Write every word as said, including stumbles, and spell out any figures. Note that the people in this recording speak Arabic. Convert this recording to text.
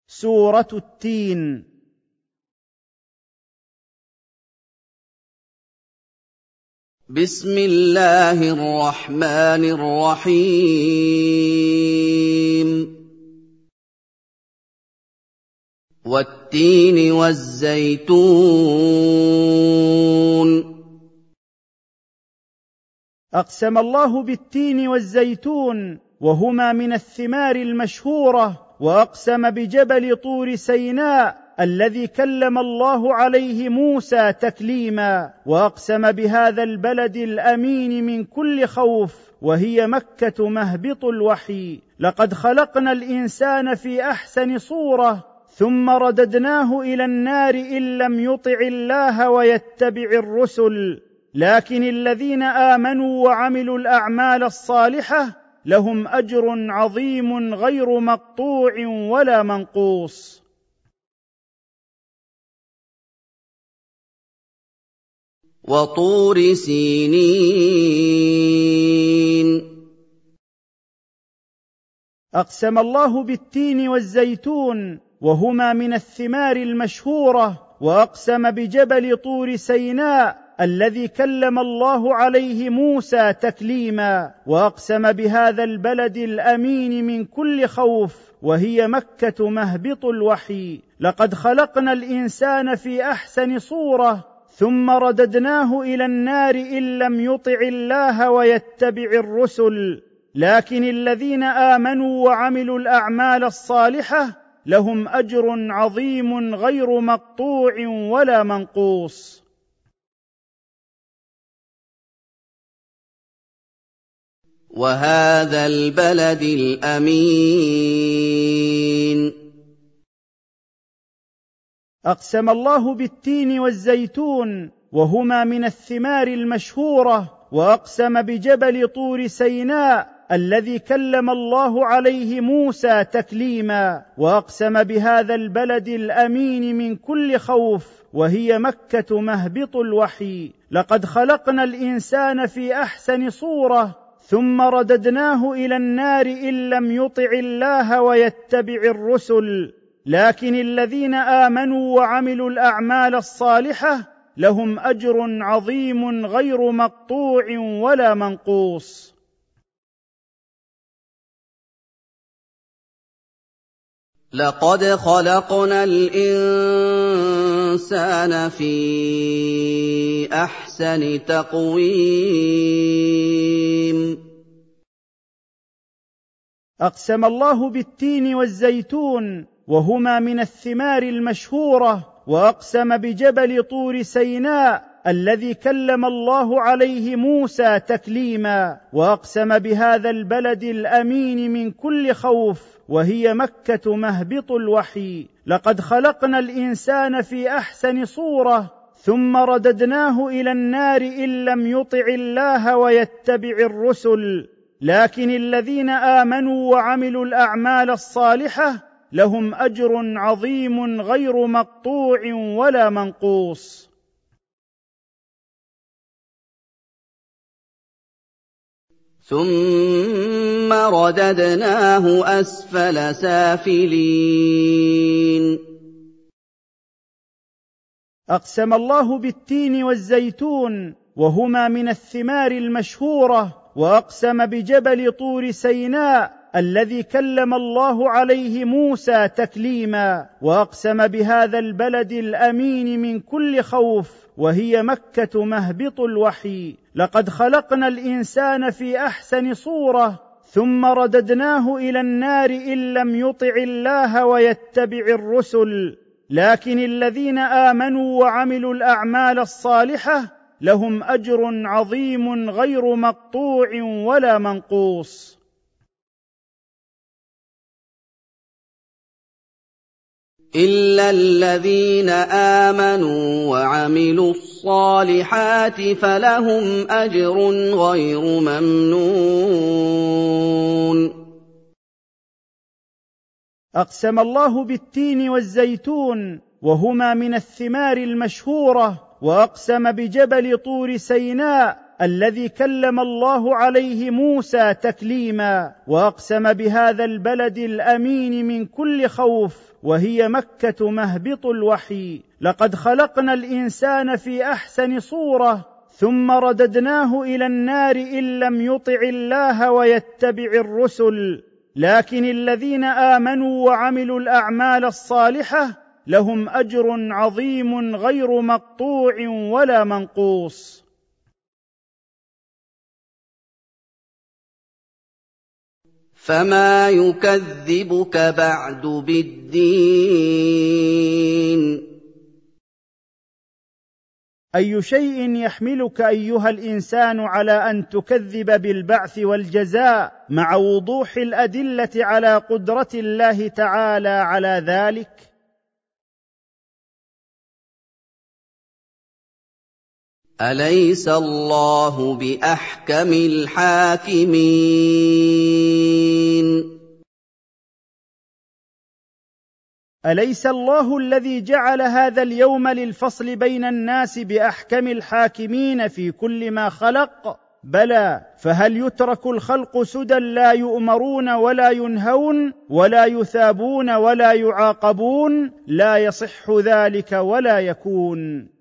سورة التين. بسم الله الرحمن الرحيم. والتين والزيتون. أقسم الله بالتين والزيتون وهما من الثمار المشهورة، وأقسم بجبل طور سيناء الذي كلم الله عليه موسى تكليما، وأقسم بهذا البلد الأمين من كل خوف، وهي مكة مهبط الوحي. لقد خلقنا الإنسان في أحسن صورة ثم رددناه إلى النار إن لم يطع الله ويتبع الرسل، لكن الذين آمنوا وعملوا الأعمال الصالحة لهم أجر عظيم غير مقطوع ولا منقوص. وطور سينين. أقسم الله بالتين والزيتون وهما من الثمار المشهورة، وأقسم بجبل طور سيناء الذي كلم الله عليه موسى تكليما، وأقسم بهذا البلد الأمين من كل خوف، وهي مكة مهبط الوحي. لقد خلقنا الإنسان في أحسن صورة ثم رددناه إلى النار إن لم يطع الله ويتبع الرسل، لكن الذين آمنوا وعملوا الأعمال الصالحة لهم أجر عظيم غير مقطوع ولا منقوص. وهذا البلد الأمين. أقسم الله بالتين والزيتون وهما من الثمار المشهورة، وأقسم بجبل طور سيناء الذي كلم الله عليه موسى تكليما، وأقسم بهذا البلد الأمين من كل خوف، وهي مكة مهبط الوحي. لقد خلقنا الإنسان في أحسن صورة ثم رددناه إلى النار إن لم يطع الله ويتبع الرسل، لكن الذين آمنوا وعملوا الأعمال الصالحة لهم أجر عظيم غير مقطوع ولا منقوص. لقد خلقنا الإنسان في أحسن تقويم. أقسم الله بالتين والزيتون وهما من الثمار المشهورة، وأقسم بجبل طور سيناء الذي كلم الله عليه موسى تكليما، وأقسم بهذا البلد الأمين من كل خوف، وهي مكة مهبط الوحي. لقد خلقنا الإنسان في أحسن صورة ثم رددناه إلى النار إن لم يطع الله ويتبع الرسل، لكن الذين آمنوا وعملوا الأعمال الصالحة لهم أجر عظيم غير مقطوع ولا منقوص. ثم رددناه أسفل سافلين. أقسم الله بالتين والزيتون وهما من الثمار المشهورة، وأقسم بجبل طور سيناء الذي كلم الله عليه موسى تكليما، وأقسم بهذا البلد الأمين من كل خوف، وهي مكة مهبط الوحي. لقد خلقنا الإنسان في أحسن صورة ثم رددناه إلى النار إن لم يطع الله ويتبع الرسل، لكن الذين آمنوا وعملوا الأعمال الصالحة لهم أجر عظيم غير مقطوع ولا منقوص. إلا الذين آمنوا وعملوا الصالحات فلهم أجر غير ممنون. أقسم الله بالتين والزيتون وهما من الثمار المشهورة، وأقسم بجبل طور سيناء الذي كلم الله عليه موسى تكليما، واقسم بهذا البلد الامين من كل خوف، وهي مكة مهبط الوحي: لقد خلقنا الانسان في احسن صورة ثم رددناه الى النار ان لم يطع الله ويتبع الرسل، لكن الذين امنوا وعملوا الاعمال الصالحة لهم اجر عظيم غير مقطوع ولا منقوص. فما يكذبك بعد بالدين؟ اي شيء يحملك ايها الانسان على ان تكذب بالبعث والجزاء مع وضوح الادله على قدرة الله تعالى على ذلك؟ أليس الله بأحكم الحاكمين؟ أليس الله الذي جعل هذا اليوم للفصل بين الناس بأحكم الحاكمين في كل ما خلق؟ بلى، فهل يترك الخلق سدى لا يؤمرون ولا ينهون ولا يثابون ولا يعاقبون؟ لا يصح ذلك ولا يكون.